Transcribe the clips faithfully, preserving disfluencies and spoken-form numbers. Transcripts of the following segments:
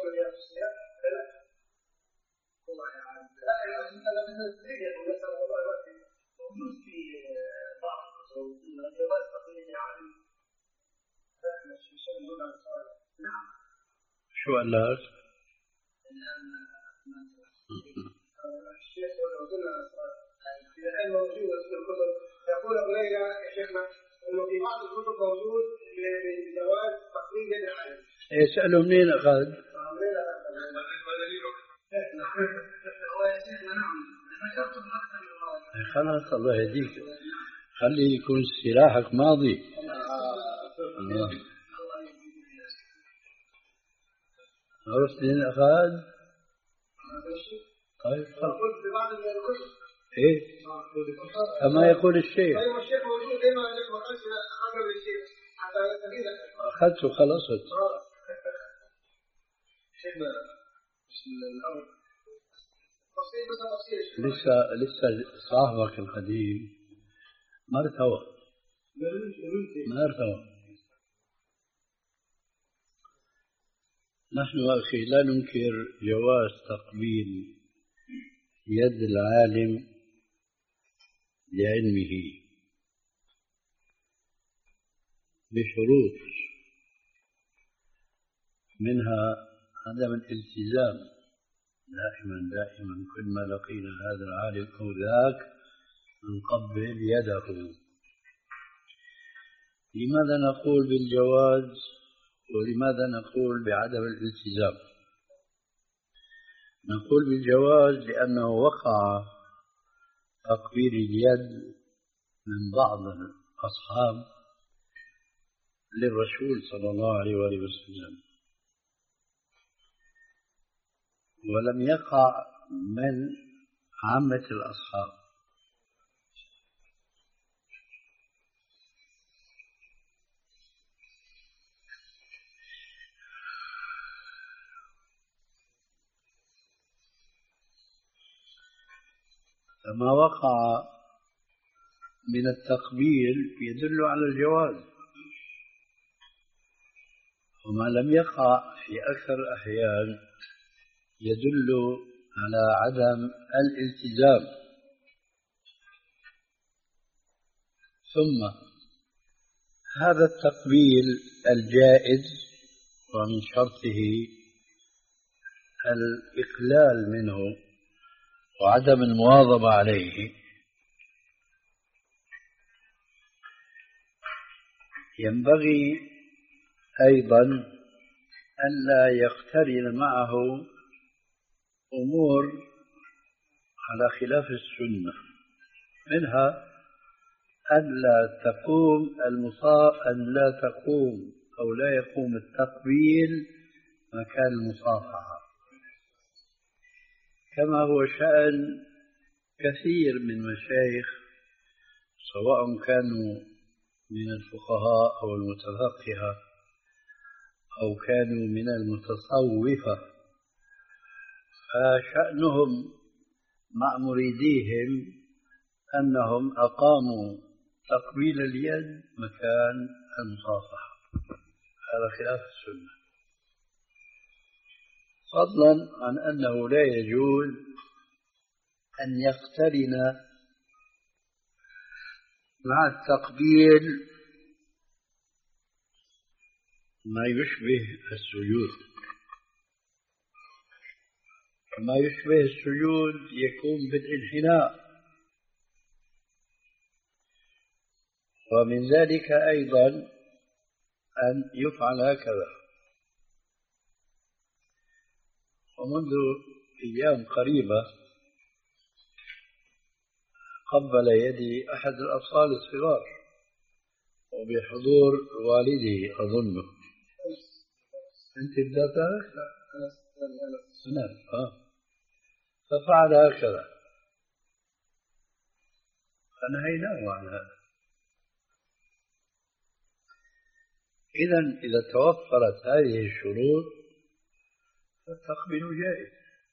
شو قال لك؟ الشيخ الآن موجود في الكتب يقول أبو ليلى يا شيخنا إنه في بعض الكتب موجود بجواز تقليد يد العالم. يسألوا منين أخذ؟ خلاص الله يهديك، خلي يكون سلاحك ماضي. الله. عرفت منين أخذ؟ طيب خلاص. إيه؟ كما يقول الشيخ. أخذته خلصت. لسه لسه صاحبك القديم ما ارتوى ما ارتوى. نحن أخي لا ننكر جواز تقبيل يد العالم لعلمه بشروط، منها عدم الالتزام دائما دائما كل ما لقينا هذا العالم أو ذاك نقبل يده. لماذا نقول بالجواز ولماذا نقول بعدم الالتزام؟ نقول بالجواز لأنه وقع تقبيل اليد من بعض الأصحاب للرسول صلى الله عليه وآله وسلم، ولم يقع من عامة الأصحاب. فما وقع من التقبيل يدل على الجواز، وما لم يقع في أكثر الأحيان يدل على عدم الالتزام. ثم هذا التقبيل الجائز ومن شرطه الإقلال منه وعدم المواظبة عليه، ينبغي أيضا ألا يقترن معه أمور على خلاف السنة، منها أن لا تقوم المصا أن لا تقوم أو لا يقوم التقبيل مكان المصافحة، كما هو شأن كثير من مشايخ سواء كانوا من الفقهاء أو المتفقهة أو كانوا من المتصوفة، فشأنهم مع مريديهم أنهم أقاموا تقبيل اليد مكان المصافحة، هذا خلاف السنة، فضلا عن أنه لا يجوز أن يقترن مع التقبيل ما يشبه السجود. ما يشبه السجود يكون بالانحناء، ومن ذلك أيضا أن يفعل هكذا. ومنذ أيام قريبة قبل يدي أحد الأطفال الصغار وبحضور والده أظنه. أنت بدأت؟ نعم. آه. ففعل هكذا فنهيناه عن هذا. إذن إذا توفرت هذه الشروط فالتقبيل جائز،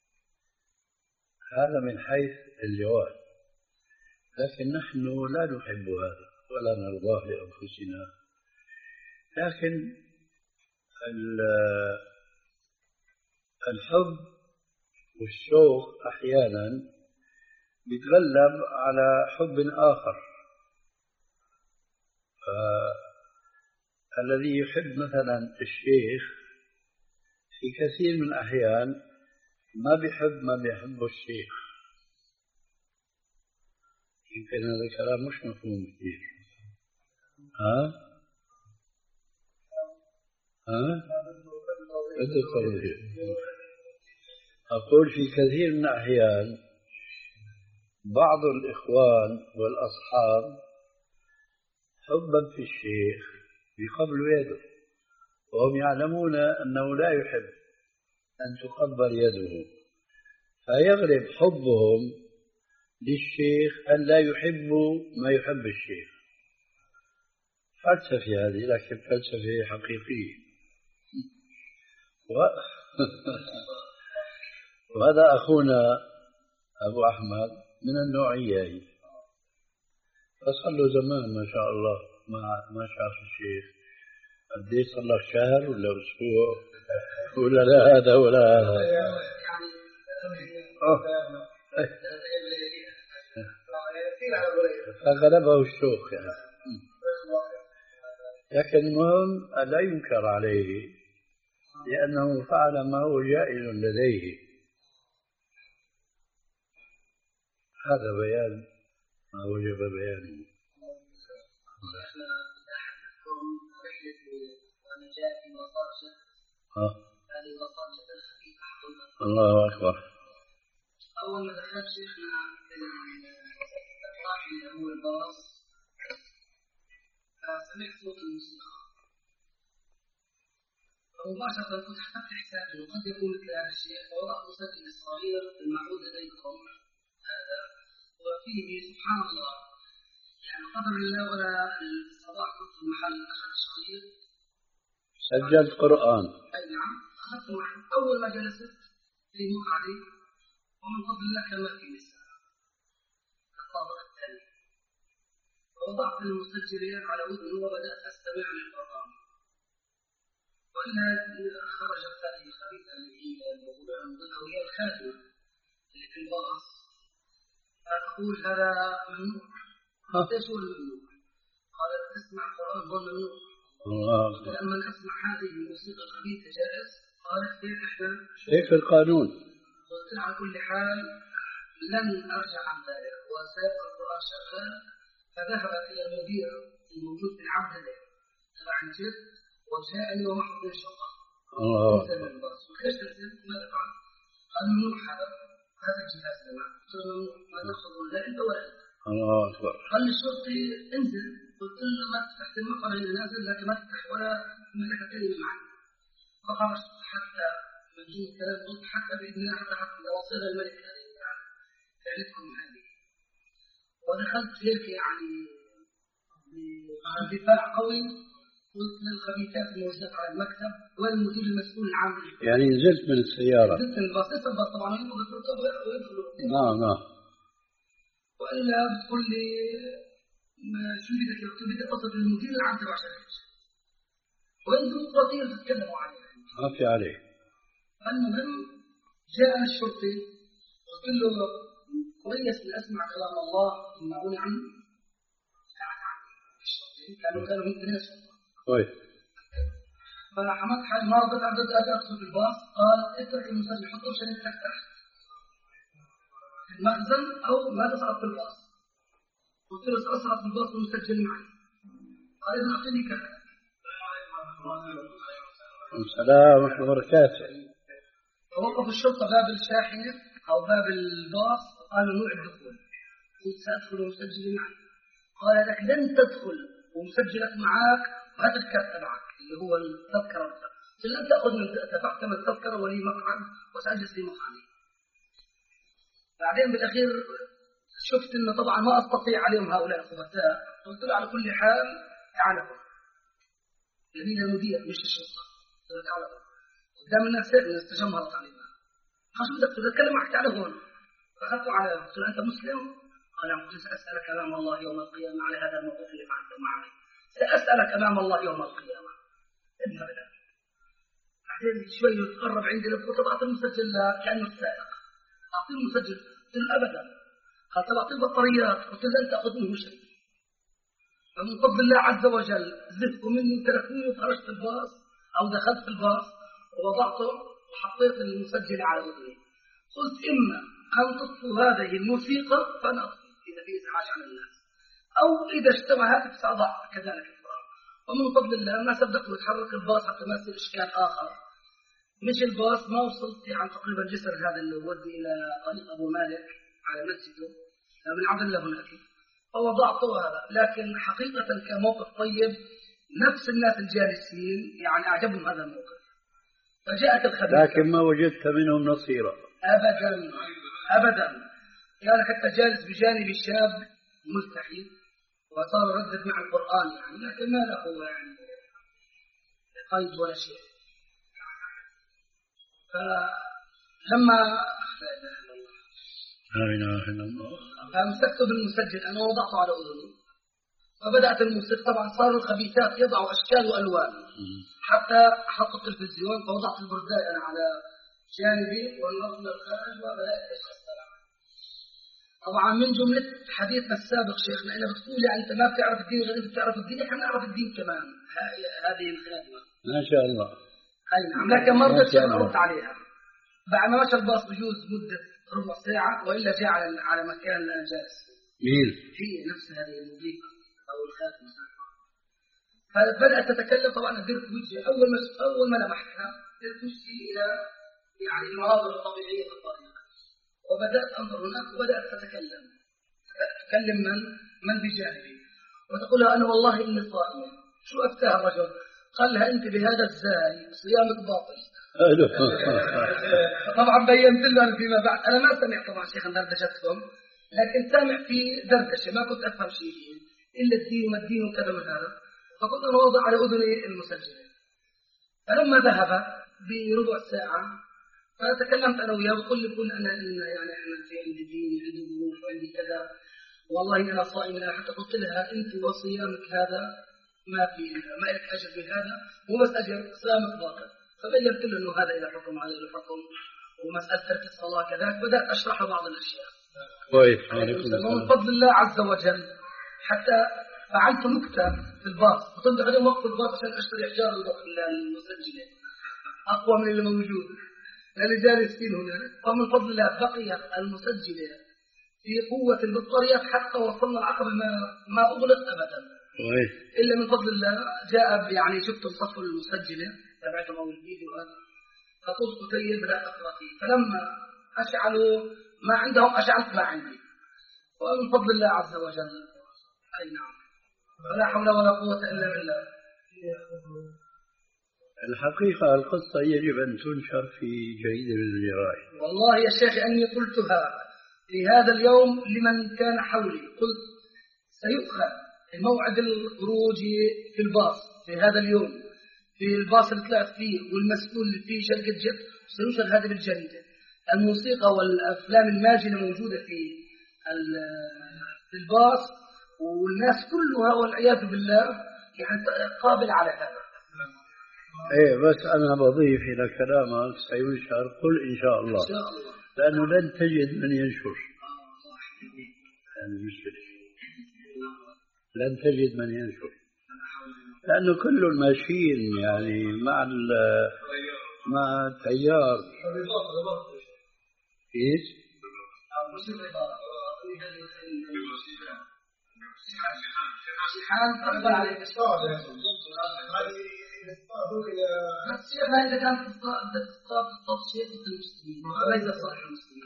هذا من حيث الجواز، لكن نحن لا نحب هذا ولا نرضاه لأنفسنا. لكن الحب والشوق أحيانا يتغلب على حب آخر. فالذي يحب مثلا الشيخ في كثير من الأحيان ما بيحب ما بيحبه الشيخ. يمكن هذا الكلام مش مفهوم كثير. ها؟ ها؟ أقول في كثير من الأحيان بعض الإخوان والأصحاب حبا في الشيخ يقبلوا يده وهم يعلمون أنه لا يحب أن تقبل يده، فيغلب حبهم للشيخ أن لا يحبوا ما يحب الشيخ. فلسفة هذه، لكن فلسفة حقيقية. و... وهذا أخونا أبو أحمد من النوعية. فصل له زمان ما شاء الله ما ما شاف الشيخ. قديش صار له شهر ولا أسبوع ولا لا هذا ولا هذا. فغلبه الشوق يعني. لكن المهم لا ينكر عليه لأنه فعل ما هو جائز لديه. هذا بيان ما وجب بيانه. الله أكبر. أول ما دخلت شيخنا الراحل اللي هو الباص فسمعت صوت الموسيقى فمباشرة كنت حسبت حسابي إنه قد يكون مثل هذا الشيخ فوضعت مسجل الصغير المعهود لديكم هذا وفيه سبحان الله يعني قدر الله ولا الصباح كنت في المحل أخذت الشريط سجلت قرآن. أي نعم أخذت معي. أول ما جلست في مقعدي ومن فضل الله كما في نساء الطابق الثاني ووضعت المسجلين على ودني وبدأت أستمع للقرآن. وإنها خرجت هذه الخبيثة اللي هي الموضوع عندنا وهي الخاتمة اللي في الباص فأقول هذا ممنوع. ايش هو الممنوع؟ قالت تسمع القرآن هو ممنوع. لما أسمع هذه الموسيقى الخبيثة جائز. قالت كيف إحنا؟ كيف القانون؟ قلت على كل حال لن أرجع عن ذلك وسيبقى القرآن شغال. فذهبت إلى المدير الموجود في العبدة تبع الجد وجاءني ومحض من شرطة. الله. وكيف تنزل؟ ماذا فعل؟ قال ممنوع هذا هذا الجهاز لنا. قلت له ممنوع ما تأخذون لا أنت ولا أنت. الله أكبر. قال لي الشرطي انزل. قلت له ما تفتح المقر اللي نازل لكن ما تفتح ولا ملكة كلمة معي. فخرجت حتى من دون كلام قلت حتى بإذن الله حتى حتى لو وصل الملك هذه فعلتكم هذه. ودخلت هيك يعني بدفاع قوي. قلت للخبيثات الموجودة على المكتب والمدير المسؤول العام. يعني نزلت من السيارة. نزلت من الباص. لسه الباص طبعا ينقض التركب ويدخلوا. نعم نعم. وإلا بتقول لي شو بدك؟ قلت بدي أتصل بالمدير العام تبع شركتي. وين ديمقراطية تتكلموا عليها؟ ما في عليه. المهم جاء الشرطي قلت له كويس أسمع كلام الله يمنعوني عنه. الشرطي كانوا كانوا من الناس. كويس. فحمدت حاجة ما رضيت أبدأ أدخل في الباص. قال اترك المسجل حطه عشان يفتح تحت في المخزن أو ما تصرف في الباص. قلت له سأصرف في الباص والمسجل معي. قال إذا أعطيني كذا. السلام ورحمة الله وبركاته. فوقف الشرطة باب الشاحنة أو باب الباص وقال ممنوع الدخول. قلت سأدخل ومسجل معي. قال لك لن تدخل ومسجلك معك وهذا الكارت تبعك اللي هو التذكرة. لن تأخذ من دفعت من التذكرة ولي مقعد وسأجلس في مقعدي. بعدين بالأخير شفت إنه طبعا ما أستطيع عليهم هؤلاء الخبثاء. قلت له على كل حال تعالوا. يمين المدير مش الشرطة. قلت تعالوا. قدام الناس استجمهر الطالبان. خلاص بدك تتكلم معك تعال هون. فأخذته على قلت له أنت مسلم؟ قال نعم. قلت سأسألك أمام الله يوم القيامة على هذا الموضوع اللي فعلته معي. سأسألك أمام الله يوم القيامة. اذهب الآن. بعدين شوي يتقرب عندي للكتب أعطي المسجل كأنه السائق، أعطي المسجل، قلت له أبدا، قال طب أعطي البطاريات، قلت له لن تأخذ منه شيء. فمن فضل الله عز وجل زهقوا مني وتركوني وخرجت الباص أو دخلت في الباص ووضعته وحطيت المسجل على أذني. قلت إما أن تطفوا هذه الموسيقى فأنا أطفي إذا في إزعاج على الناس، أو إذا اجتمع هاتف سأضع كذلك القرآن. ومن فضل الله ما صدقت وتحرك الباص حتى ما يصير إشكال آخر. مش الباص ما وصلت عن تقريبا جسر هذا اللي يودي إلى طريق أبو مالك على مسجده من عبد الله هناك، فوضعته هذا. لكن حقيقة كان موقف طيب، نفس الناس الجالسين يعني أعجبهم هذا الموقف. فجاءت الخبيثة لكن ما وجدت منهم نصيرا أبدا أبدا. يعني حتى جالس بجانب الشاب ملتحي وصار يردد مع القرآن يعني، لكن ما له يعني قيد ولا شيء. فلما لا إله إلا الله فامسكته بالمسجل أنا وضعته على أذني، فبدأت الموسيقى. طبعا صاروا الخبيثات يضعوا أشكال وألوان، حتى حطوا التلفزيون، فوضعت البرداء أنا على جانبي والنظم الخارج وبدأت أشخص. طبعا من جملة حديثنا السابق شيخنا إنه بتقول يعني أنت ما بتعرف الدين غير أنت بتعرف الدين، إحنا نعرف الدين كمان. هذه الخدمة ما شاء الله. أي نعم، لكن ما رضيت أرد عليها. بعد ما مشى الباص بجوز مدة ربع ساعة وإلا جاء على على مكان اللي أنا جالس مين؟ في نفس هذه الموسيقى أو الخاتمة. فبدأت تتكلم. طبعا أدرت وجهي أول ما أول ما لمحتها أدرت وجهي إلى يعني المناظر الطبيعية في الطريق، وبدأت أنظر هناك وبدأت تتكلم. تتكلم من من بجانبي وتقول لها أنا والله إني صائمة. شو أفتاها الرجل؟ قال لها أنت بهذا الزاي صيامك باطل. طبعا بينت له فيما بعد أنا ما سمع طبعا شيخا دردشتكم، لكن سامع في دردشة ما كنت أفهم شيء فيه إلا الدين وما الدين وكذا من هذا. فكنت أنا وضع على أذني المسجلة. فلما ذهب بربع ساعة فتكلمت أنا وياه وقل لي كل أنا يعني أنا في عندي دين عندي ظروف عندي كذا والله أنا صائم. حتى قلت لها أنت وصيامك هذا ما في ما لك أجر بهذا، مو بس أجر صيامك باطل. فبينت له إنه هذا إلى حكم هذا إلى حكم، ومسألة ترك الصلاة كذلك. بدأت أشرح بعض الأشياء. كويس. ومن فضل الله عز وجل حتى فعلت نكتة في الباص، كنت بعدين وقت الباص عشان أشتري حجار المسجلة أقوى من اللي موجود اللي جالسين هنا. ومن فضل الله بقيت المسجلة في قوة البطاريات حتى وصلنا العقبة ما ما أغلق أبدا إلا من فضل الله. جاء يعني شفت الصف المسجلة تبعتهم أول فيديو هذا، فقلت كتير بدأت أقرأ فيه. فلما أشعلوا ما عندهم أشعلت ما عندي، ومن فضل الله عز وجل. أي نعم، فلا حول ولا قوة إلا بالله. الحقيقة القصة يجب أن تنشر في جريدة من الجرائد. والله يا شيخ أني قلتها في هذا اليوم لمن كان حولي، قلت سيؤخذ موعد الخروج في الباص في هذا اليوم في الباص اللي طلعت فيه والمسؤول في شركة جت، سننشر هذه بالجريدة. الموسيقى والأفلام الماجنة موجودة في الباص والناس كلها والعياذ بالله يعني قابل على هذا. ايه بس انا بضيف الى كلامك سينشر قل ان شاء الله، لانه لن تجد من ينشر. المشكلة لن تجد من ينشر لانه كل ماشيين يعني مع مع التيار. ايش؟ شحان أقبل عليك الصوت بس شيخ إذا كانت تصطاد تصطاد شيء ضد المسلمين وليس صالح المسلمين.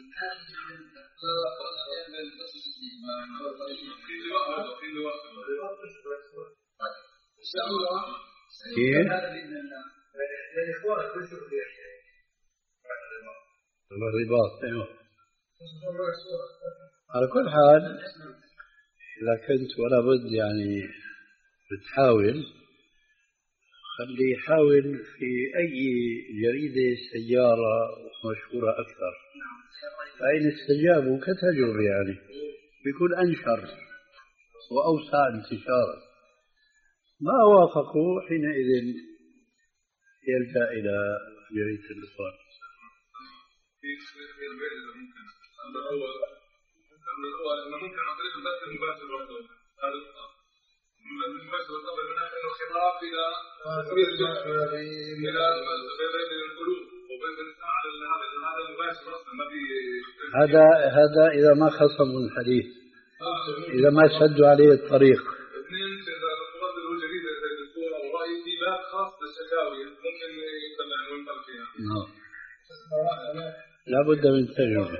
إن شاء الله كيف؟ هذا بإذن الله. الإخوان كل شيء الرباط. ايوه على كل حال إذا كنت ولا بد يعني بتحاول خلي حاول في أي جريدة سيارة مشهورة أكثر، فإن استجابوا كتجربة يعني بيكون أنشر وأوسع انتشارا. ما وافقوا حينئذ يلجأ إلى جريدة الإخوان. في في البيت ممكن أما الأول أما الأول إنه ممكن عن طريق البث المباشر برضه هذا الخطأ. البث المباشر بالطبع من ناحية إنه خطاب إلى تسوية الجهل إلى بين القلوب وبين الإنسان على هذا هذا مباشر أصلا ما في. هذا هذا إذا ما خصموا الحديث إذا ما سدوا عليه الطريق. اثنين إذا تفضل له جريدة زي الصورة ورأي في باب خاص بالشكاوي ممكن يطلع وينطلق فيها. نعم. لا بد من تجربة.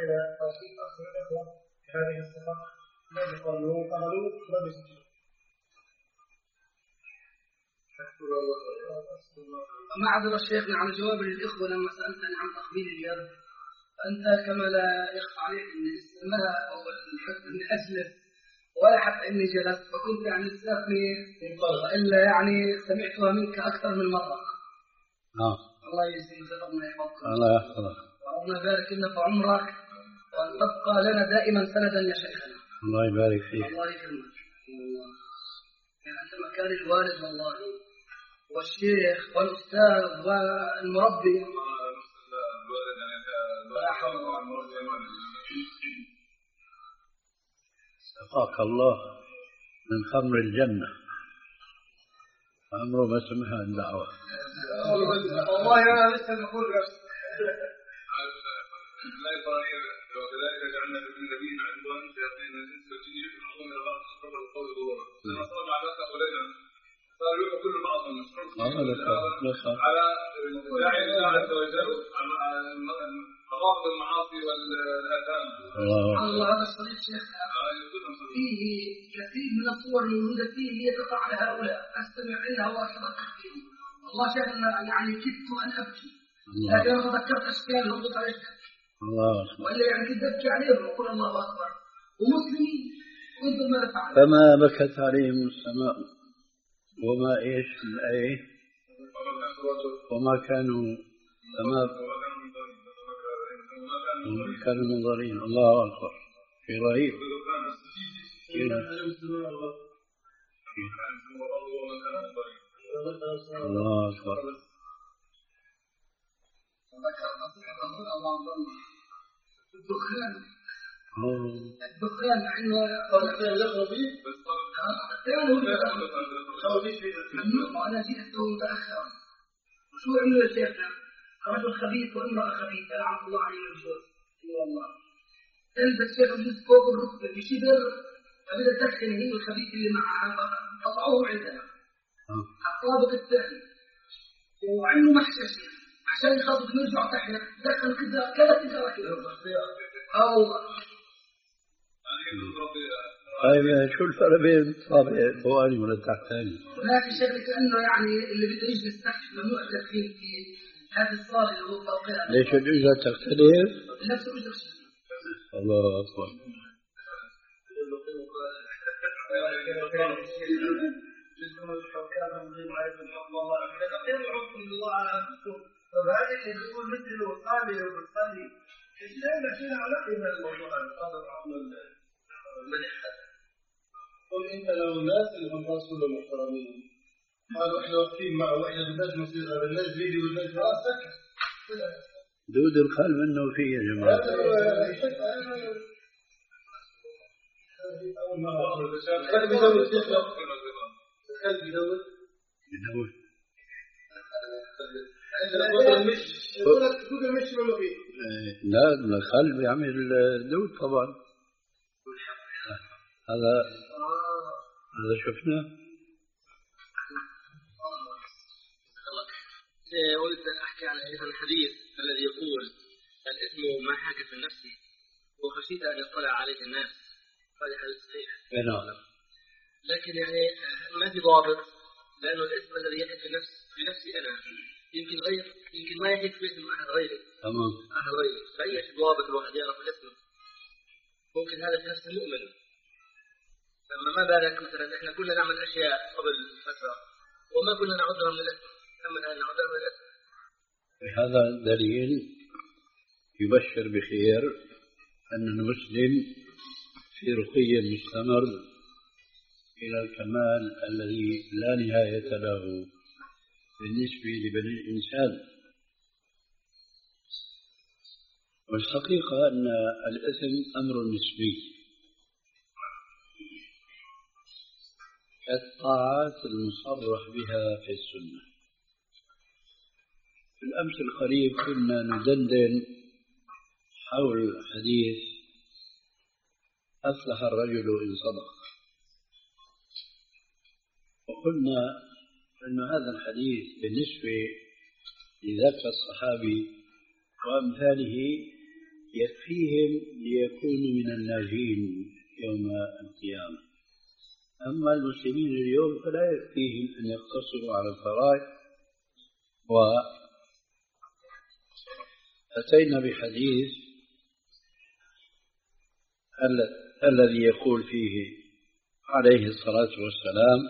معذرة شيخنا عن جواب للإخوة لما سألتني عن تقبيل اليد، فأنت كما لا يخفى عليك أني استمها أو أني أجلس ولا حتى أني جلست، فكنت يعني استثني وإلا يعني سمعتها منك أكثر من مرة. نعم. الله يجزيك ربنا يحفظك. الله يحفظك. ربنا يبارك لنا في عمرك وأن تبقى لنا دائما سندا يا شيخنا. الله يبارك فيك. الله يكرمك. يعني أنت مكان الوالد والله والشيخ والأستاذ والمربي. سقاك الله من خمر الجنة، عمره ما سمعها الدعوة. والله أنا لسه بقول لا يطانير وكذلك جعلنا في النبي عدوان شياطين الإنس والجن يجمعون إلى بعض أصحاب القول ظهورا. لما صار مع ذلك أولئك صار يوم كل بعض على داعي الله عز وجل على خواطر المعاصي والآثام. الله هذا الصديق شيخنا فيه كثير من الصور الموجودة فيه هي تقع على هؤلاء أستمع إليها وأتذكر فيهم. الله شيخنا يعني كدت أن أبكي لكن أنا تذكرت أشكال هبط عليك الله أكبر. وإلا يعني كنت أبكي عليهم وأقول الله أكبر ومسلمين كنت ماذا فعل. فما بكت عليهم السماء وما إيش الآية وما كانوا فما كانوا منظرين. الله أكبر. في رهيب. الله أكبر. الدخان الدخان عنه أنا جئت متأخرا. شو عملوا يا شيخنا؟ رجل خبيث وامرأة خبيثة لعنة الله عليه الجوز. والله تلبس شيخ الجزء فوق الركبة بشبر فبدأ تدخل هي الخبيث اللي معها قطعوه عندنا الطابق الثاني وعنده محشش عشان يخاطب نرجع تحت دخل كذا كذا كذا كذا. الله. طيب شو الفرق بين الطابق الفوقاني ولا التحتاني؟ هناك شيء كأنه يعني اللي بده يجلس تحت ممنوع التدخين في هذا الصالة اللي هو فوقها. ليش الإجزاء تختلف؟ نفس الإجزاء. الله أكبر. فهذا اللي يقول مثل الوصالي والوصالي ايش لا شيء علاقه بالموضوع هذا هذا الامر المدح. قل انت لو الناس اللي هم رسول المحترمين قالوا احنا واقفين مع واحنا بدناش نصير الناس بيجي والناس راسك دود الخال منه فيه يا جماعه. اول مره خلي بيزود شيخنا خلي بيزود يدور لا الخل بيعمل دود طبعا. هذا هذا شفناه. أريد أن أحكي عن هذا الحديث الذي يقول الإثم ما حاك في النفس وخشيت أن يطلع عليه الناس. هذا حديث صحيح. لكن يعني ما في ضابط لأنه الإثم الذي يحك في نفس في نفسي أنا يمكن غير يمكن ما يحك في اسم أحد غيري. تمام. أحد غيري فأي ضابط الواحد يعرف الاسم ممكن هذا في نفسه مؤمن. لما ما بالك مثلا إحنا كنا نعمل أشياء قبل فترة وما كنا نعودها من الاسم أما الآن نعودها من الاسم. هذا دليل يبشر بخير أن المسلم في رقي مستمر إلى الكمال الذي لا نهاية له. بالنسبة لبني الإنسان. والحقيقة أن الإثم أمر نسبي كالطاعات المصرح بها في السنة. في الأمس القريب كنا ندندن حول حديث أفلح الرجل إن صدق، وقلنا أن هذا الحديث بالنسبة لذاك الصحابي وأمثاله يكفيهم ليكونوا من الناجين يوم القيامة. أما المسلمين اليوم فلا يكفيهم أن يقتصروا على الفرائض. وأتينا بحديث الذي يقول فيه عليه الصلاة والسلام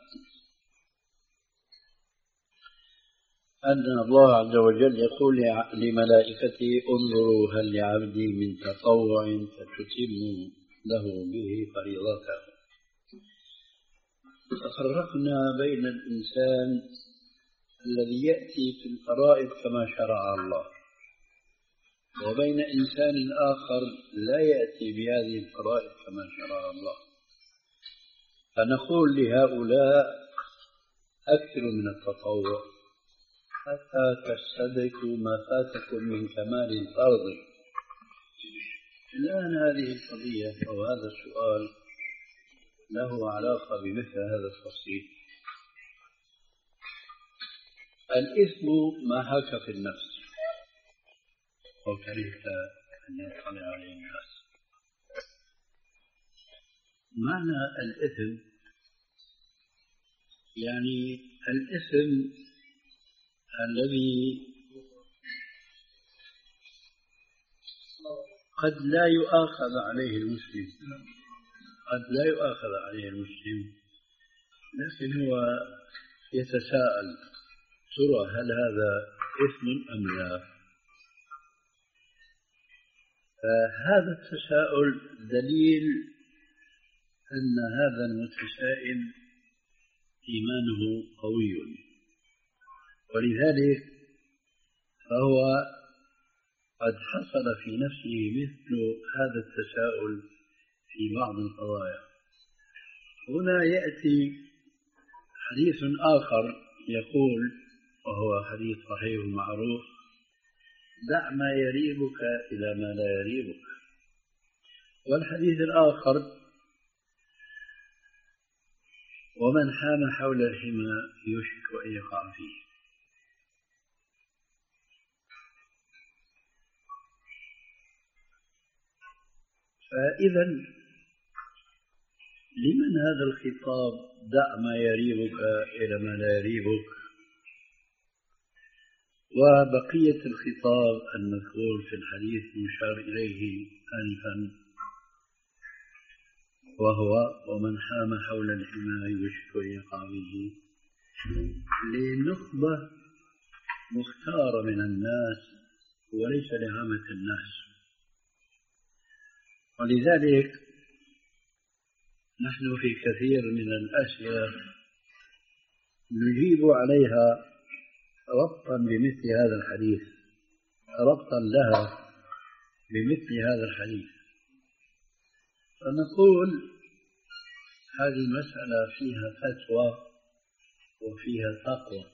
أن الله عز وجل يقول لملائكته انظروا هل لعبدي من تطوع فتتم له به فريضته. ففرقنا بين الإنسان الذي يأتي في الفرائض كما شرع الله وبين إنسان آخر لا يأتي بهذه الفرائض كما شرع الله. فنقول لهؤلاء أكثروا من التطوع حتى تستدركوا ما فاتكم من كمال الفرض. الآن هذه القضية أو هذا السؤال له علاقة بمثل هذا التفصيل. الإثم ما حاك في النفس وكرهت أن يطلع عليه الناس. معنى الإثم يعني الإثم الذي قد لا يؤاخذ عليه المسلم قد لا يؤاخذ عليه المسلم لكن هو يتساءل ترى هل هذا إثم أم لا. فهذا التساؤل دليل أن هذا المتسائل إيمانه قوي، ولذلك فهو قد حصل في نفسه مثل هذا التساؤل في بعض القضايا. هنا يأتي حديث آخر يقول وهو حديث صحيح معروف دع ما يريبك إلى ما لا يريبك. والحديث الآخر ومن حام حول الحمى يوشك أن يقع فيه. فإذا لمن هذا الخطاب دع ما يريبك إلى ما لا يريبك، وبقية الخطاب المذكور في الحديث مشار إليه آنفا وهو ومن حام حول الحمى يوشك أن يقع به لنخبة مختارة من الناس وليس لعامة الناس. ولذلك نحن في كثير من الأسئلة نجيب عليها ربطا بمثل هذا الحديث ربطا لها بمثل هذا الحديث. فنقول هذه المسألة فيها فتوى وفيها تقوى.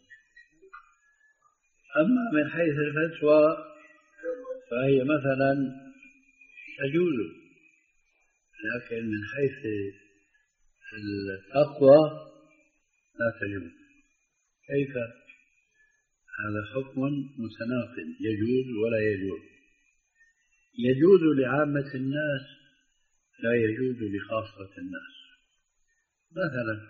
أما من حيث الفتوى فهي مثلا تجوز، لكن من حيث التقوى لا تجوز. كيف؟ هذا حكم متناقض يجوز ولا يجوز. يجوز لعامة الناس لا يجوز لخاصة الناس. مثلا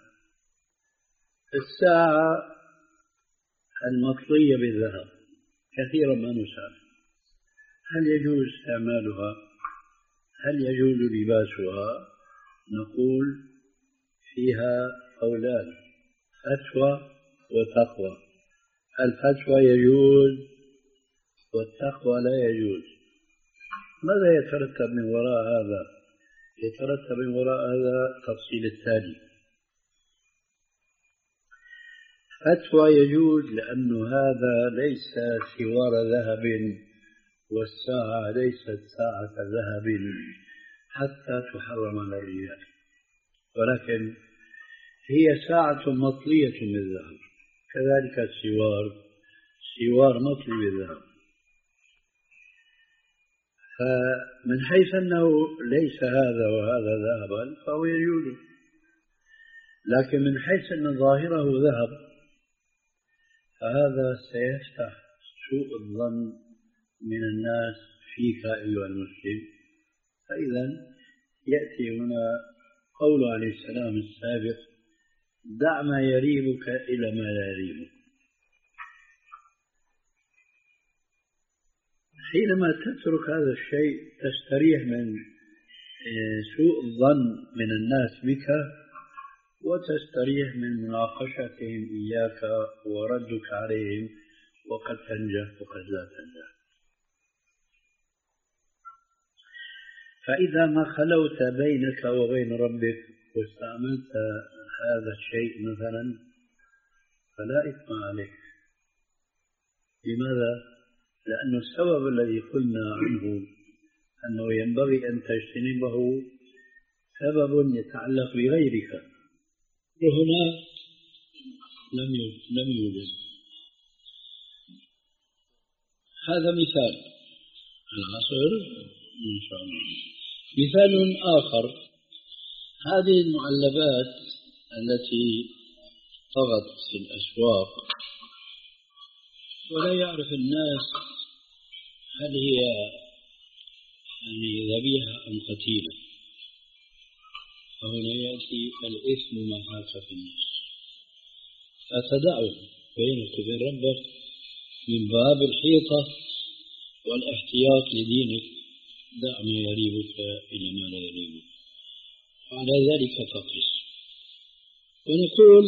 الساعة المطلية بالذهب كثيرا ما نسأل هل يجوز استعمالها؟ هل يجوز لباسها؟ نقول فيها قولان فتوى وتقوى. الفتوى يجوز والتقوى لا يجوز. ماذا يترتب من وراء هذا؟ يترتب من وراء هذا التفصيل التالي. فتوى يجوز لأن هذا ليس سوار ذهب، والساعة ليست ساعة ذهب حتى تحرم على الرجال، ولكن هي ساعة مطلية بالذهب، كذلك السوار سوار مطلي بالذهب. فمن حيث أنه ليس هذا وهذا ذهبا فهو يجوز، لكن من حيث أن ظاهره ذهب فهذا سيفتح سوء الظن من الناس فيك أيها المسلم. فإذا يأتي هنا قول عليه السلام السابق: دع ما يريبك إلى ما لا يريبك. حينما تترك هذا الشيء تستريح من سوء الظن من الناس بك، وتستريح من مناقشتهم إياك وردك عليهم، وقد تنجح وقد لا تنجح. فإذا ما خلوت بينك وبين ربك واستعملت هذا الشيء مثلا فلا إثم عليك. لماذا؟ لأن السبب الذي قلنا عنه أنه ينبغي أن تجتنبه سبب يتعلق بغيرك، وهنا لم لم يوجد. هذا مثال العصر إن شاء الله. مثال آخر: هذه المعلبات التي طغت في الأسواق ولا يعرف الناس هل هي يعني ذبيحة أم قتيلة، فهنا يأتي الإثم ما حاك في الناس. فتدعو بينك وبين ربك من باب الحيطة والاحتياط لدينك، دع ما يريبك إلى ما لا يريبك، وعلى ذلك فقس. ونقول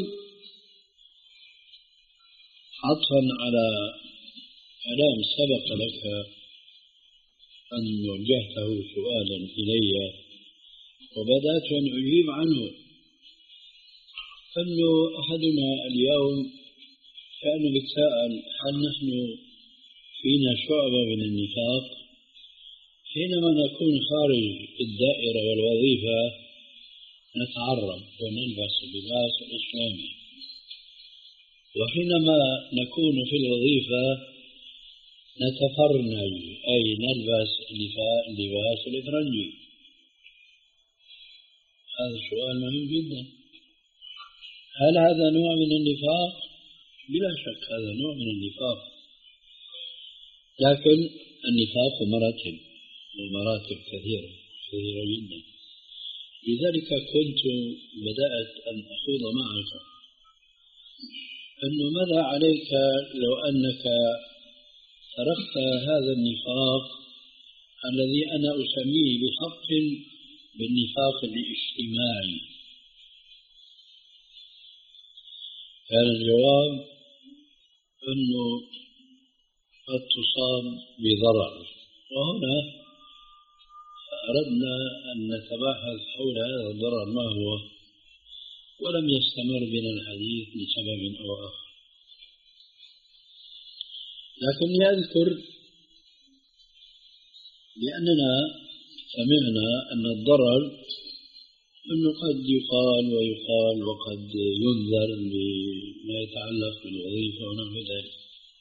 عطفا على كلام سبق لك أن وجهته سؤالا إلي وبدأت أن أجيب عنه، أنه أحدنا اليوم كان يتساءل: هل نحن فينا شعبة من النفاق؟ حينما نكون خارج الدائرة والوظيفة نتعرب ونلبس اللباس الإسلامي، وحينما نكون في الوظيفة نتفرنج أي نلبس اللباس الإفرنجي. هذا سؤال مهم جدا. هل هذا نوع من النفاق؟ بلا شك هذا نوع من النفاق، لكن النفاق مراتب ومراتب كثيرة كثيرة جدا. لذلك كنت بدأت أن أخوض معك أنه ماذا عليك لو أنك تركت هذا النفاق الذي أنا أسميه بحق بالنفاق الاجتماعي. كان الجواب أنه قد تصاب بضرر، وهنا أردنا أن نتباحث حول هذا الضرر ما هو، ولم يستمر بنا الحديث لسبب أو آخر. لكن أذكر لأننا سمعنا أن الضرر أنه قد يقال ويقال وقد ينذر بما يتعلق بالوظيفة ونحو ذلك.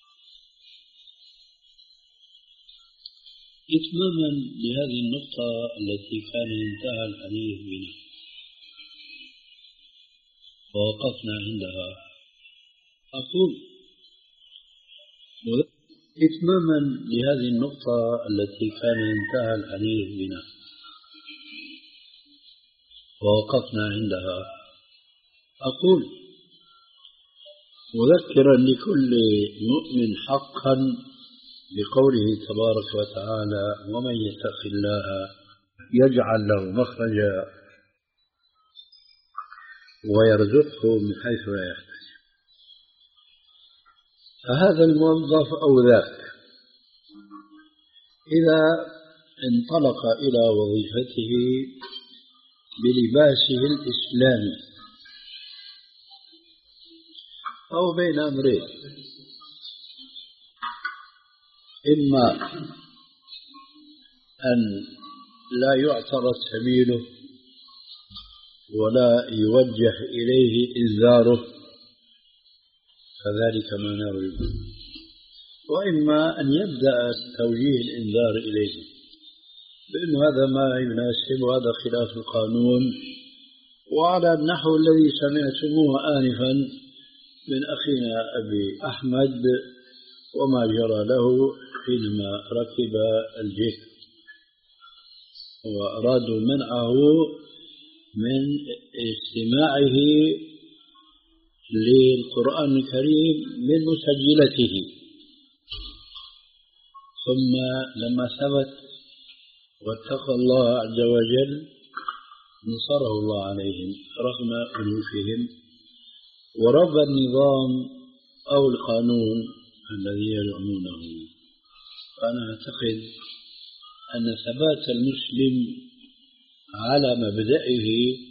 إتماما لهذه النقطة التي كان انتهى الحديث بنا ووقفنا عندها، أقول إتماما لهذه النقطة التي كان انتهى الحديث بنا ووقفنا عندها، أقول مذكرا لكل مؤمن حقا بقوله تبارك وتعالى: ومن يتق الله يجعل له مخرجا ويرزقه من حيث لا يحتسب. فهذا الموظف أو ذاك إذا انطلق إلى وظيفته بلباسه الإسلامي فهو بين أمرين: إما أن لا يعترض سبيله ولا يوجه إليه إنذاره، فذلك ما نريد، وإما أن يبدأ توجيه الإنذار إليه بأن هذا ما يناسب وهذا خلاف القانون، وعلى النحو الذي سمعتموه آنفا من أخينا أبي أحمد وما جرى له حينما ركب الجيش وأرادوا منعه من استماعه للقرآن الكريم من مسجلته، ثم لما ثبت واتقى الله عز وجل نصره الله عليهم رغم أنوفهم، ورب النظام أو القانون الذي يزعمونه. فأنا أعتقد أن ثبات المسلم على مبدئه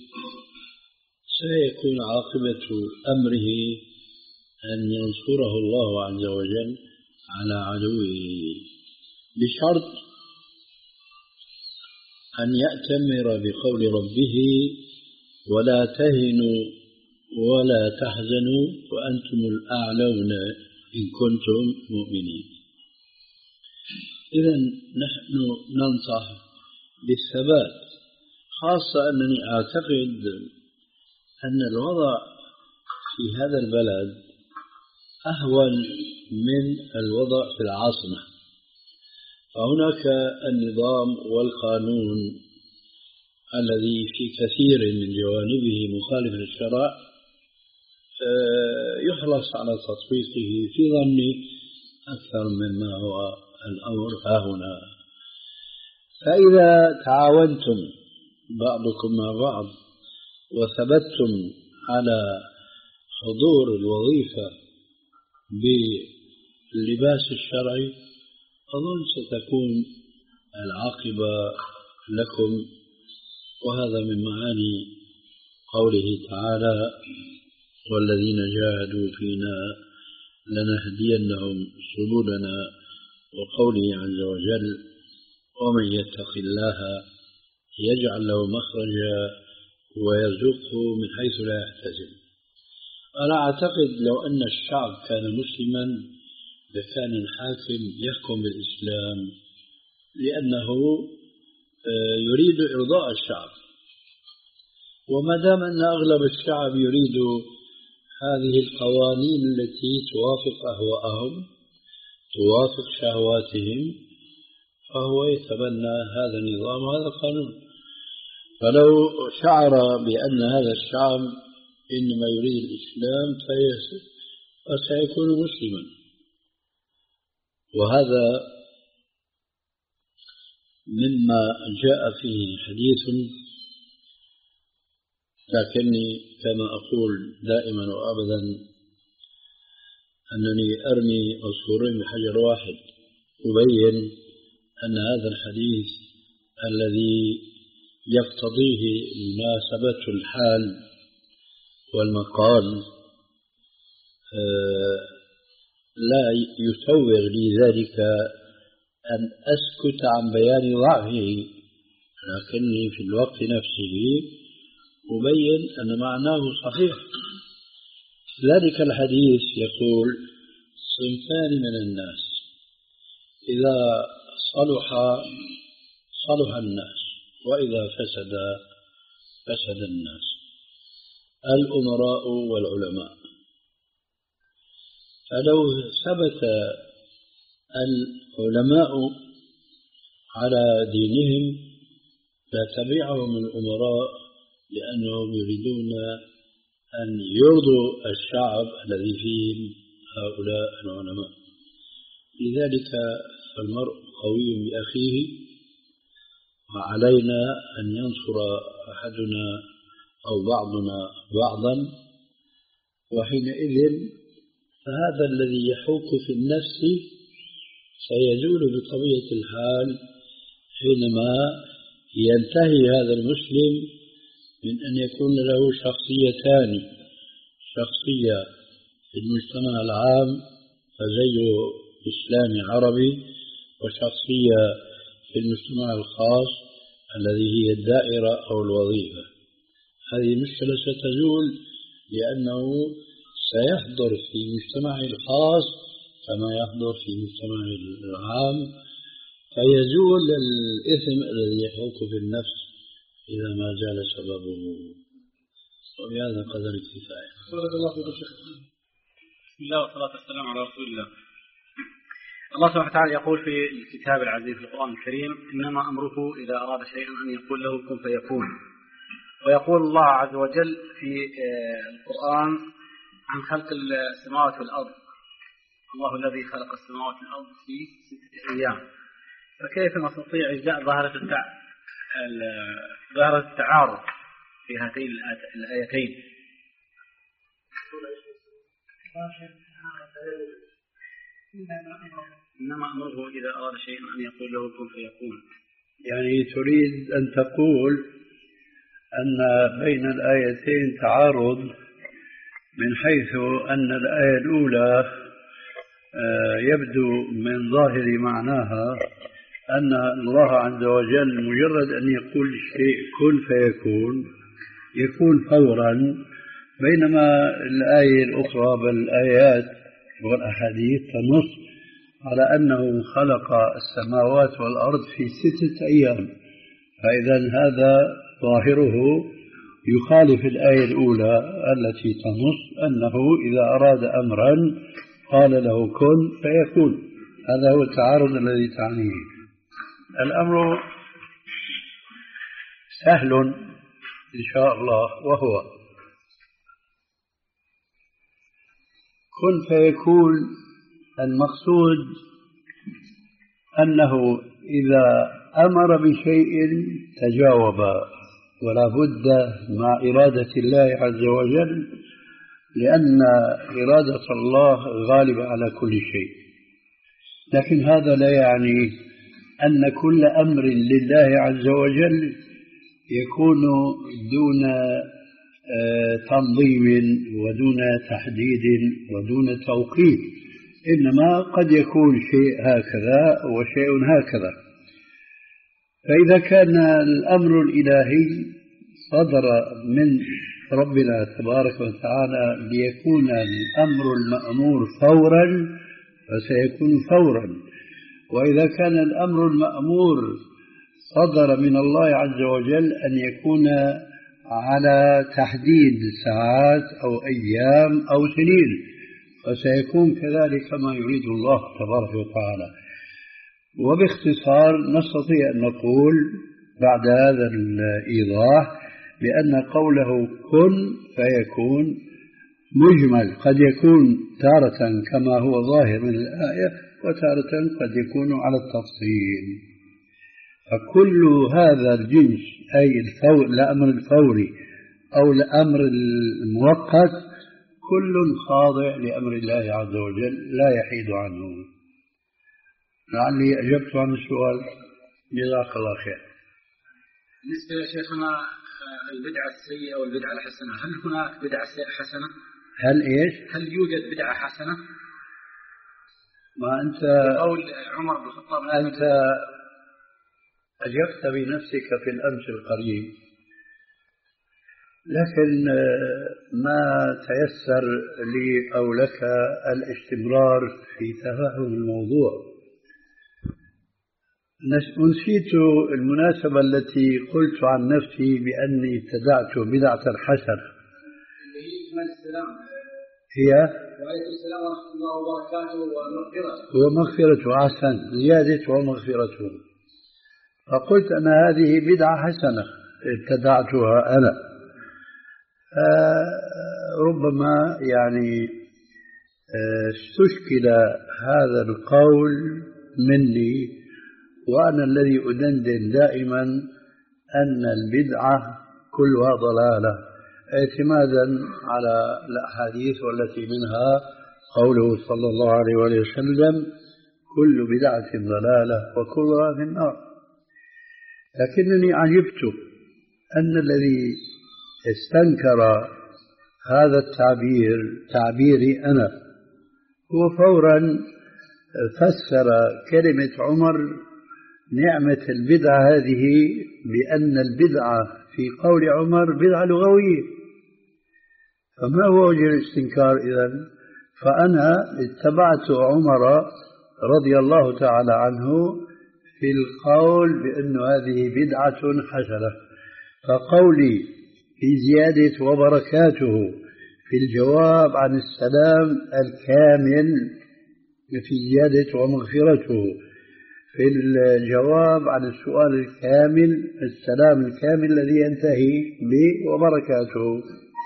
سيكون عاقبة أمره أن ينصره الله عز وجل على عدوه، بشرط أن يأتمر بقول ربه: ولا تهنوا ولا تحزنوا وأنتم الأعلون إن كنتم مؤمنين. إذن نحن ننصح بالثبات، خاصة أنني أعتقد أن الوضع في هذا البلد أهون من الوضع في العاصمة، فهناك النظام والقانون الذي في كثير من جوانبه مخالف للشرع يحرص على تطبيقه في ظني أكثر مما هو الأمر هاهنا. فإذا تعاونتم بعضكم مع بعض وثبتتم على حضور الوظيفة باللباس الشرعي، أظن ستكون العاقبة لكم، وهذا من معاني قوله تعالى: والذين جاهدوا فينا لنهدينهم سبلنا، وقوله عز وجل: ومن يتق الله يجعل له مخرجا ويرزقه من حيث لا يحتسب. أنا أعتقد لو أن الشعب كان مسلما لكان الحاكم يحكم بالإسلام، لأنه يريد إرضاء الشعب، وما دام أن أغلب الشعب يريد هذه القوانين التي توافق أهواءهم توافق شهواتهم، فهو يتبنى هذا النظام وهذا القانون. فلو شعر بأن هذا الشعب إنما يريد الإسلام فسيكون مسلما. وهذا مما جاء فيه حديث، لكني كما أقول دائما وأبدا أنني أرمي عصفورين بحجر واحد، أبين أن هذا الحديث الذي يقتضيه مناسبة الحال والمقال لا يسوغ لي ذلك أن أسكت عن بيان ضعفه، لكني في الوقت نفسه أبين أن معناه صحيح. ذلك الحديث يقول: صنفان من الناس إذا صلح صلح الناس وإذا فسد فسد الناس: الأمراء والعلماء. فلو ثبت العلماء على دينهم لتبعهم الأمراء، لأنهم يريدون أن يرضوا الشعب الذي فيهم هؤلاء العلماء. لذلك فالمرء قوي بأخيه، وعلينا أن ينصر أحدنا أو بعضنا بعضا، وحينئذ فهذا الذي يحوك في النفس سيزول بطبيعة الحال حينما ينتهي هذا المسلم من أن يكون له شخصيتان: شخصية في المجتمع العام فزيه إسلامي عربي، وشخصية في المجتمع الخاص الذي هي الدائرة أو الوظيفة. هذه المشكلة ستزول لأنه سيحضر في مجتمعه الخاص كما يحضر في مجتمعه العام، فيزول الإثم الذي يحوك في النفس إذا ما زال سببه. وبهذا قدر الكفاية. بارك الله فيك شيخ. بسم الله والصلاة والسلام على رسول الله. الله سبحانه وتعالى يقول في الكتاب العزيز في القرآن الكريم: إنما أمره إذا أراد شيئا أن يقول له كن فيكون. ويقول الله عز وجل في القرآن عن خلق السماوات والأرض: الله الذي خلق السماوات والأرض في ستة أيام. فكيف نستطيع إجزاء ظاهرة التع... ظاهرة التعارض في هاتين الآيتين؟ إنما أمره إذا أراد شيئا أن يقول له كن فيكون. يعني تريد أن تقول أن بين الآيتين تعارض، من حيث أن الآية الأولى يبدو من ظاهر معناها أن الله عز وجل مجرد أن يقول شيء كن فيكون يكون فورا، بينما الآية الأخرى بل الآيات والأحاديث تنص على أنه خلق السماوات والأرض في ستة أيام. فإذا هذا ظاهره يخالف الآية الأولى التي تنص أنه إذا أراد أمرا قال له كن فيكون. هذا هو التعارض الذي تعنيه. الأمر سهل إن شاء الله، وهو كن فيكون. المقصود أنه إذا أمر بشيء تجاوب، ولا بد مع إرادة الله عز وجل، لأن إرادة الله غالبة على كل شيء. لكن هذا لا يعني أن كل أمر لله عز وجل يكون دون تنظيم ودون تحديد ودون توقيت، إنما قد يكون شيء هكذا وشيء هكذا. فإذا كان الأمر الإلهي صدر من ربنا تبارك وتعالى ليكون الأمر المأمور فورا فسيكون فورا، وإذا كان الأمر المأمور صدر من الله عز وجل أن يكون على تحديد ساعات أو أيام أو سنين فسيكون كذلك ما يريد الله تبارك وتعالى. وباختصار نستطيع أن نقول بعد هذا الإيضاح بأن قوله كن فيكون مجمل، قد يكون تارة كما هو ظاهر من الآية، وتارة قد يكون على التفصيل. فكل هذا الجنس أي الفور، الأمر الفوري أو الأمر المؤقت كل خاضع لأمر الله عز وجل لا يحيد عنه. لعلي أجبت عن السؤال، جزاك الله خير. بالنسبة يا شيخنا البدعة السيئة والبدعة الحسنة، هل هناك بدعة حسنة؟ هل إيش؟ هل يوجد بدعة حسنة؟ ما أنت قول عمر بن الخطاب أنت أجبت بنفسك في الأمس القريب، لكن ما تيسر لي أو لك الاستمرار في تفهم الموضوع. نسيت المناسبة التي قلت عن نفسي بأني ابتدعت بدعة حسنة، هي وعليكم السلام ورحمة الله وبركاته ومغفرته ومغفرته. أحسن، زيادة ومغفرته. فقلت أن هذه بدعة حسنة ابتدعتها أنا. ربما يعني استشكل هذا القول مني، وأنا الذي أدندن دائما أن البدعة كلها ضلالة، اعتمادا على الأحاديث والتي منها قوله صلى الله عليه وسلم: كل بدعة ضلالة وكلها في النار. لكنني عجبت أن الذي استنكر هذا التعبير تعبيري أنا. هو فورا فسر كلمة عمر نعمة البدعة هذه بأن البدعة في قول عمر بدعة لغوية، فما هو وجه الاستنكار إذن؟ فأنا اتبعت عمر رضي الله تعالى عنه في القول بأن هذه بدعة حسنة، فقولي في زيادة وبركاته في الجواب عن السلام الكامل في زيادة ومغفرته، في الجواب عن السؤال الكامل السلام الكامل الذي ينتهي ب وبركاته.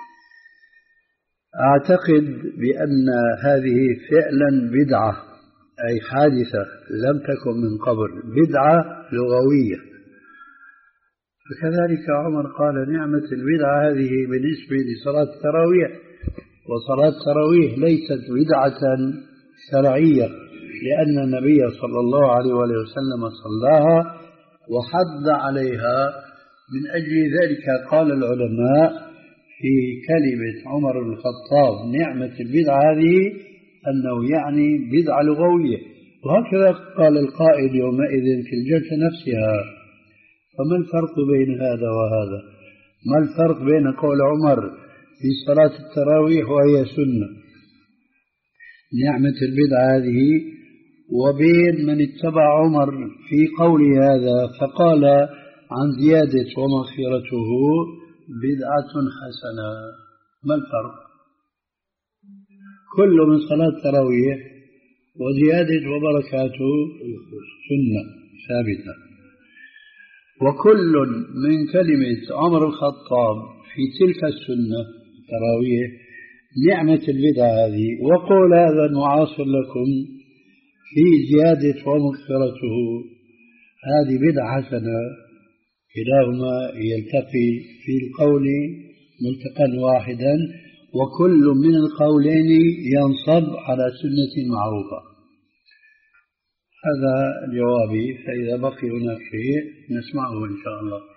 أعتقد بأن هذه فعلا بدعة، أي حادثة لم تكن من قبل، بدعة لغوية. فكذلك عمر قال نعمة البدعة هذه بالنسبة لصلاة التراويح، وصلاة التراويح ليست بدعة شرعية لأن النبي صلى الله عليه وسلم صلاها وحض عليها. من أجل ذلك قال العلماء في كلمة عمر بن الخطاب نعمة البدعة هذه أنه يعني بدعة لغوية، وهكذا قال القائل يومئذ في الجلسة نفسها. فما الفرق بين هذا وهذا؟ ما الفرق بين قول عمر في صلاة التراويح وهي سنة نعمة البدعة هذه وبين من اتبع عمر في قول هذا فقال عن زيادة ومغفرته بدعة حسنة؟ ما الفرق؟ كل من صلاة التراويح وزيادة وبركاته سنة ثابتة، وكل من كلمة عمر الخطاب في تلك السنة التراويح نعمة البدعة هذه وقول هذا المعاصر لكم في زيادة ومغفرته هذه بدعة حسنة، كلاهما يلتقي في القول ملتقى واحدا، وكل من القولين ينصب على سنة معروفة. هذا جوابي، فإذا بقي هناك شيء نسمعه إن شاء الله.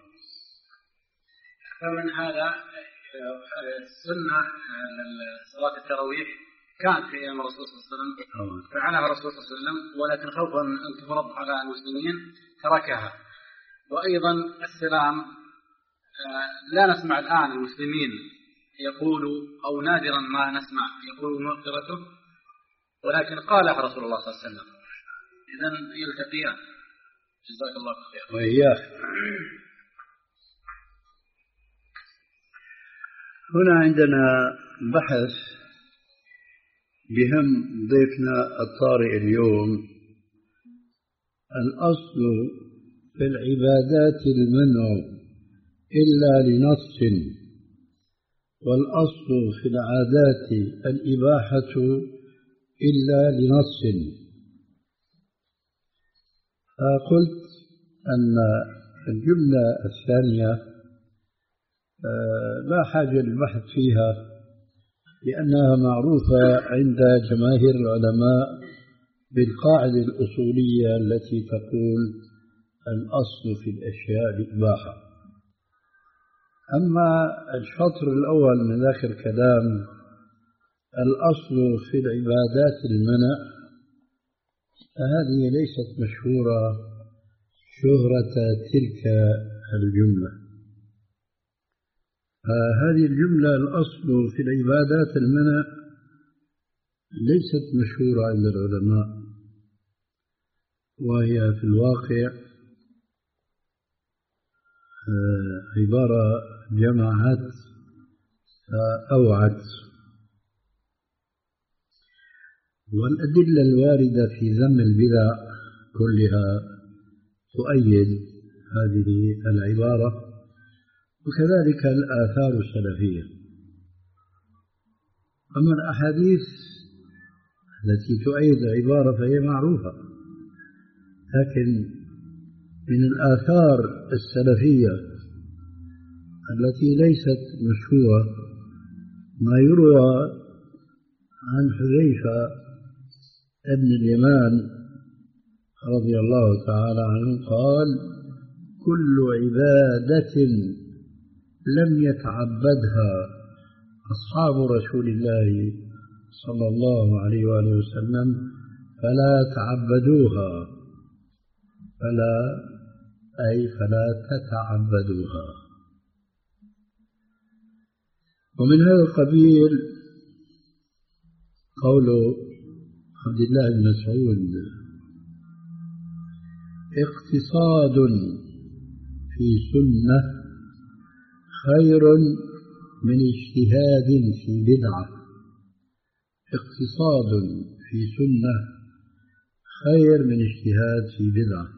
فمن هذا السنة صلاة التراويح كانت في أيام الرسول صلى الله عليه وسلم فعلها الرسول صلى الله عليه وسلم، ولكن خوفا أن تفرض على المسلمين تركها. وأيضا السلام لا نسمع الآن المسلمين يقولوا أو نادرا ما نسمع يقولوا مغفرته، ولكن قالها رسول الله صلى الله عليه وسلم. إذن يلتقيان. جزاك الله خير. وإياك. هنا عندنا بحث بهم ضيفنا الطارئ اليوم. الأصل في العبادات المنع إلا لنص، والأصل في العادات الإباحة إلا لنص. فقلت أن الجملة الثانية لا حاجة للبحث فيها لأنها معروفة عند جماهير العلماء بالقاعدة الأصولية التي تقول الأصل في الأشياء الإباحة. أما الشطر الأول من ذاك الكلام الأصل في العبادات المنع، فهذه ليست مشهورة شهرة تلك الجملة. هذه الجملة الأصل في العبادات المنع ليست مشهورة عند العلماء، وهي في الواقع عبارة جمعت فأوعت. والأدلة الواردة في ذم البدع كلها تؤيد هذه العبارة، وكذلك الآثار السلفية. أما الأحاديث التي تؤيد العبارة فهي معروفة، لكن من الآثار السلفية التي ليست مشهورة ما يروى عن حذيفة ابن اليمان رضي الله تعالى عنه قال: كل عبادة لم يتعبدها أصحاب رسول الله صلى الله عليه وآله وسلم فلا تعبدوها، فلا أي فلا تتعبدوها. ومن هذا القبيل قول عبد الله بن مسعود: اقتصاد في سنة خير من اجتهاد في بدعة. اقتصاد في سنة خير من اجتهاد في بدعة.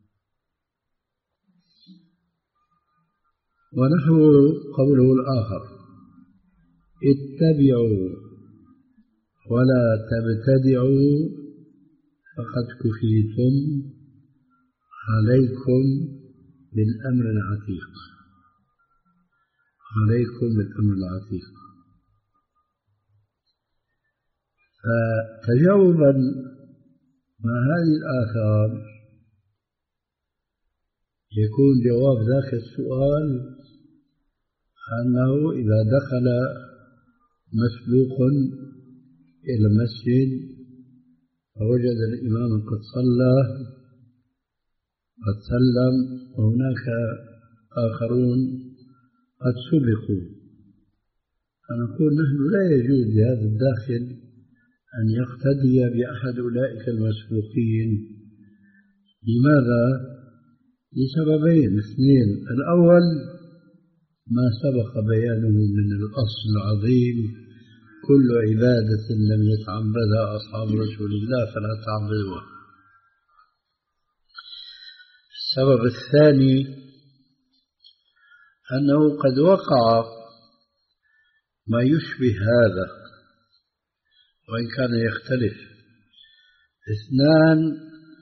ونحو قوله الآخر: اتبعوا ولا تبتدعوا فقد كفيتم، عليكم بالأمر العتيق. عليكم بالأمر العتيق. فتجاوبا مع هذه الآثار يكون جواب ذاك السؤال أنه إذا دخل مسبوق إلى المسجد فوجد الإمام قد صلى قد سلم وهناك آخرون قد سبقوا، فنقول نحن لا يجوز لهذا الداخل أن يقتدي بأحد أولئك المسبوقين. لماذا؟ لسببين اثنين: الأول ما سبق بيانه من الأصل العظيم: كل عبادة لم يتعبدها أصحاب رسول الله فلا تعبدوها. السبب الثاني أنه قد وقع ما يشبه هذا وإن كان يختلف. اثنان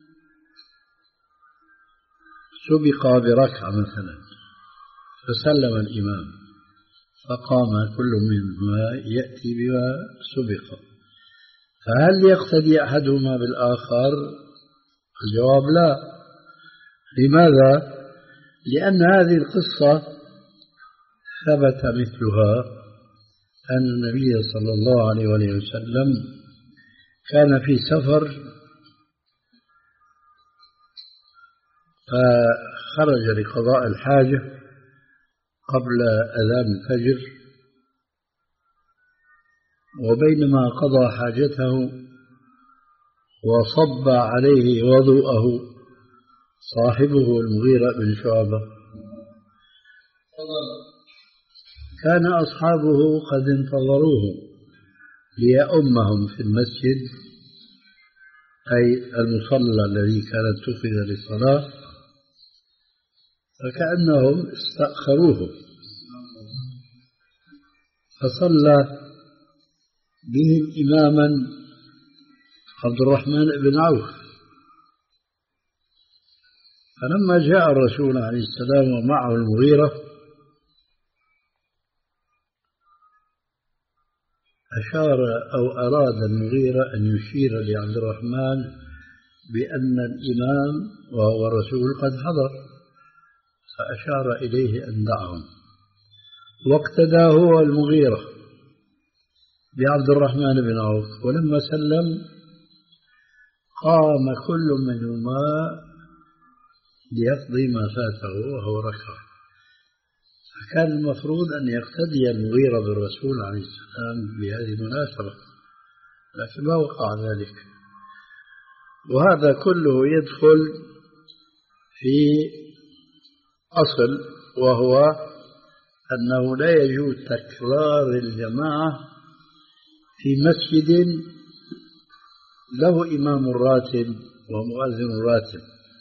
سبق بركعة مثلا فسلم الإمام فقام كل منهما يأتي بما سبق، فهل يقتدي أحدهما بالآخر؟ الجواب لا. لماذا؟ لأن هذه القصة ثبت مثلها أن النبي صلى الله عليه وسلم كان في سفر فخرج لقضاء الحاجة قبل أذان الفجر، وبينما قضى حاجته وصب عليه وضوءه صاحبه المغيرة بن شعبة، كان أصحابه قد انتظروه ليؤمهم في المسجد، أي المصلى الذي كانت اتخذ للصلاة، فكأنهم استأخروه فصلى بهم إماما عبد الرحمن بن عوف. فلما جاء الرسول عليه السلام ومعه المغيرة أشار أو أراد المغيرة أن يشير لعبد الرحمن بأن الإمام وهو الرسول قد حضر، فأشار إليه أن دعهم، واقتدى هو المغيرة بعبد الرحمن بن عوف. ولما سلم قام كل منهما ليقضي ما فاته وهو ركعة، فكان المفروض أن يقتدي المغيرة بالرسول عليه السلام بهذه المناسبة، لكن ما وقع ذلك. وهذا كله يدخل في أصل، وهو أنه لا يجوز تكرار الجماعة في مسجد له إمام راتب ومؤذن راتب،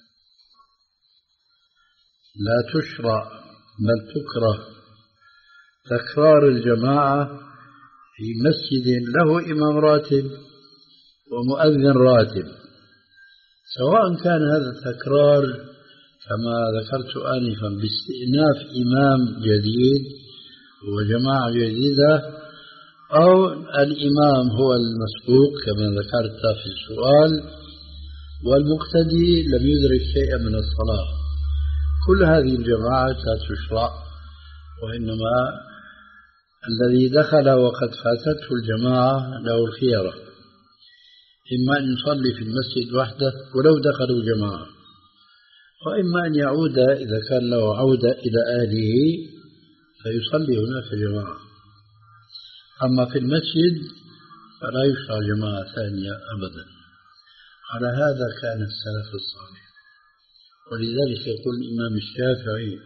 لا تشرع بل تكره تكرار الجماعة في مسجد له إمام راتب ومؤذن راتب، سواء كان هذا التكرار كما ذكرت آنفا باستئناف إمام جديد وجماعة جديدة، أو الإمام هو المسبوق كما ذكرت في السؤال والمقتدي لم يدرك شيئا من الصلاة. كل هذه الجماعات لا تشرع، وإنما الذي دخل وقد فاتته الجماعة له الخيرة، إما أن يصلي في المسجد وحده ولو دخلوا جماعة، وإما أن يعود إذا كان له عودة إلى أهله فيصلي هناك جماعة. أما في المسجد فلا يشرع جماعة ثانية أبدا. على هذا كان السلف الصالح، ولذلك يقول الإمام الشافعي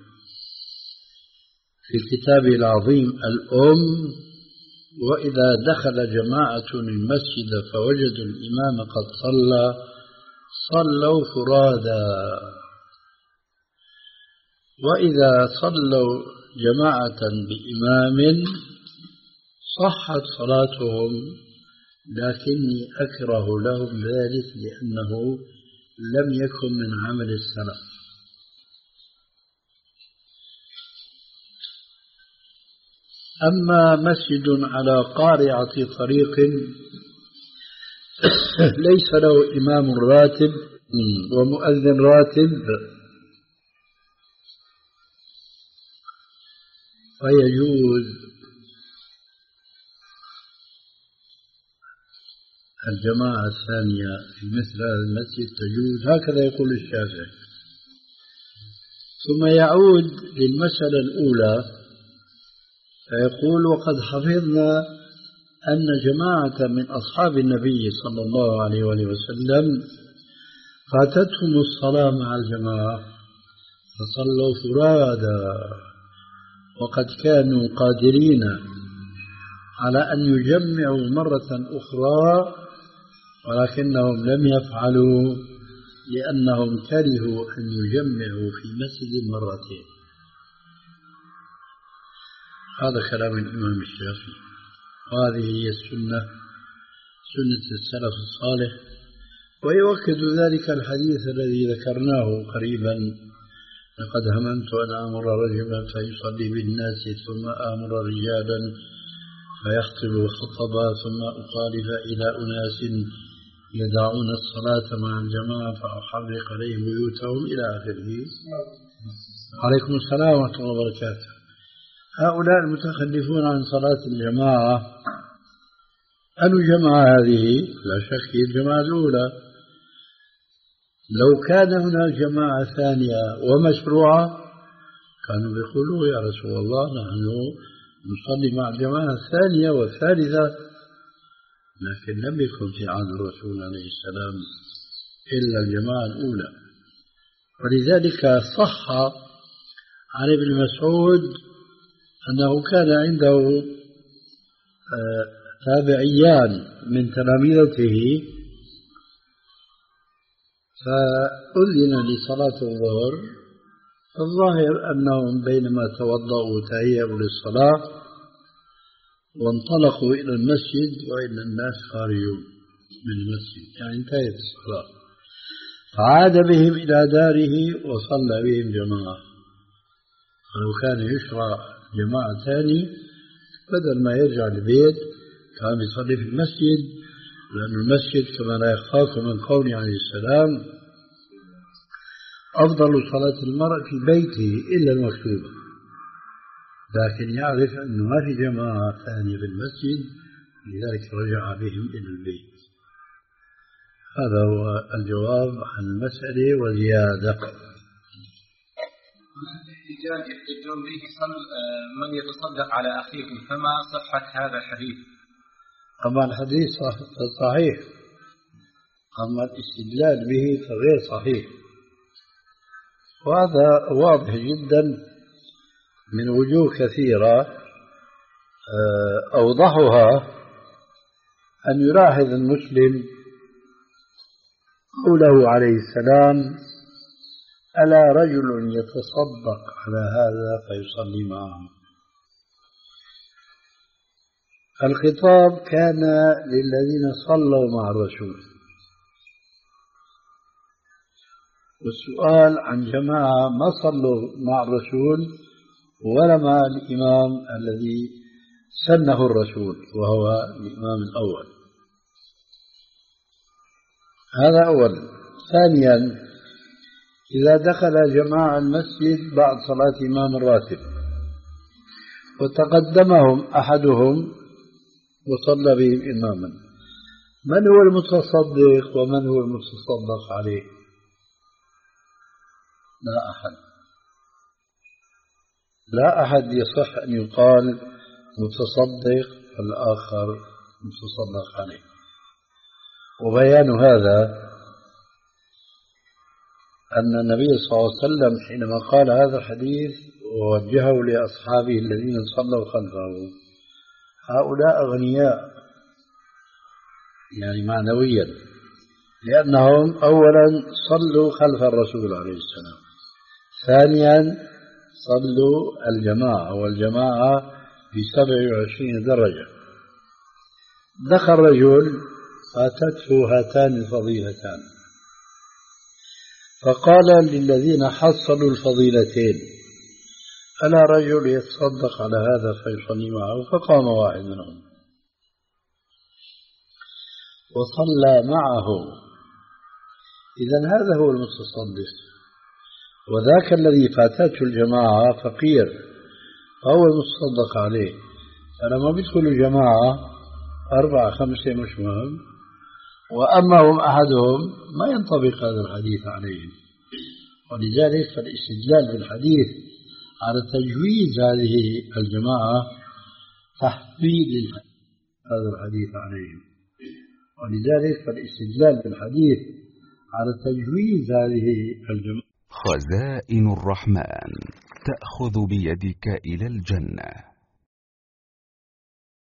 في كتابه العظيم الأم: وإذا دخل جماعة المسجد فوجدوا الإمام قد صلى صلوا فرادا، وإذا صلوا جماعة بإمام صحت صلاتهم، لكني أكره لهم ذلك لأنه لم يكن من عمل السلف. أما مسجد على قارعة طريق ليس له إمام راتب ومؤذن راتب فيجوز الجماعة الثانية في مثل هذا المسجد، تجوز، هكذا يقول الشافعي. ثم يعود للمسألة الأولى فيقول: وقد حفظنا أن جماعة من أصحاب النبي صلى الله عليه وآله وسلم فاتتهم الصلاة مع الجماعة فصلوا فرادا، وقد كانوا قادرين على أن يجمعوا مرة أخرى ولكنهم لم يفعلوا لأنهم كرهوا أن يجمعوا في مسجد مرتين. هذا كلام الإمام الشافعي، وهذه هي السنة، سنة السلف الصالح. ويؤكد ذلك الحديث الذي ذكرناه قريبا: لقد هممت أن آمر رجلا فيصلي بالناس ثم آمر رجالا فيخطب خطبا ثم أخالف إلى أناس يدعون الصلاة مع الجماعة فأحرق عليهم بيوتهم إلى آخره. عليكم السلام ورحمة الله وبركاته. هؤلاء المتخلفون عن صلاة الجماعة، الجماعة هذه لا شك هي الجماعة الأولى. لو كان هناك جماعة ثانية ومشروعة كانوا يقولوا: يا رسول الله نحن نصلي مع الجماعة الثانية والثالثة، لكن لم يكن في عهد الرسول عليه السلام إلا الجماعة الأولى. ولذلك صح عن ابن مسعود أنه كان عنده تابعيان من تلاميذته فأذن لصلاة الظهر، الظاهر أنهم بينما توضأوا تهيأوا للصلاة وانطلقوا إلى المسجد وإن الناس خارجون من المسجد، يعني انتهت الصلاة، فعاد بهم إلى داره وصلى بهم جماعة. فلو كان يشرع جماعة ثاني بدل ما يرجع البيت كان يصلي في المسجد، لأن المسجد كما لا يخفاكم من قوله عليه السلام: أفضل صلاة المرء في بيته إلا المكتوبة، لكن يعرف أنه ما في جماعة ثانية في المسجد، لذلك رجع بهم إلى البيت. هذا هو الجواب عن المسألة وزيادة. الاحتجاج يحتجون به من يتصدق على أخيكم، فما صحة هذا الحديث؟ أما الحديث صحيح، أما الاستدلال به فغير صحيح، وهذا واضح جدا من وجوه كثيرة. أوضحها أن يلاحظ المسلم قوله عليه السلام: ألا رجل يتصدق على هذا فيصلي معه. الخطاب كان للذين صلوا مع الرسول، والسؤال عن جماعة ما صلوا مع الرسول ولا مع الإمام الذي سنه الرسول وهو الإمام الأول. هذا أولا. ثانيا، إذا دخل جماعة المسجد بعد صلاة إمام الراتب وتقدمهم أحدهم وصلى بهم إماما. من هو المتصدق ومن هو المتصدق عليه؟ لا أحد لا أحد يصح أن يقال متصدق والآخر متصدق عليه. وبيان هذا أن النبي صلى الله عليه وسلم حينما قال هذا الحديث ووجهه لأصحابه الذين صلوا خلفه، هؤلاء أغنياء يعني معنويا، لأنهم أولا صلوا خلف الرسول عليه السلام، ثانيا صلوا الجماعة، والجماعة بسبع وعشرين درجة. دخل رجل فاتته هاتان الفضيلتان، فقال للذين حصلوا الفضيلتين ألا رجل يتصدق على هذا فيصلي معه؟ فقام واحد منهم وصلى معه. إذن هذا هو المتصدق. وذاك الذي فاتته الجماعة فقير فهو المتصدق عليه، فلما بيدخلوا جماعة أربعة خمسة مش مهم، وأما هم أحدهم ما ينطبق هذا الحديث عليهم. ولذلك فالاستدلال بالحديث على تجويز هذه الجماعة تحفيظ هذا الحديث عليهم. ولذلك فالاستدلال بالحديث على تجويز هذه الجماعة. خزائن الرحمن تأخذ بيدك إلى الجنة.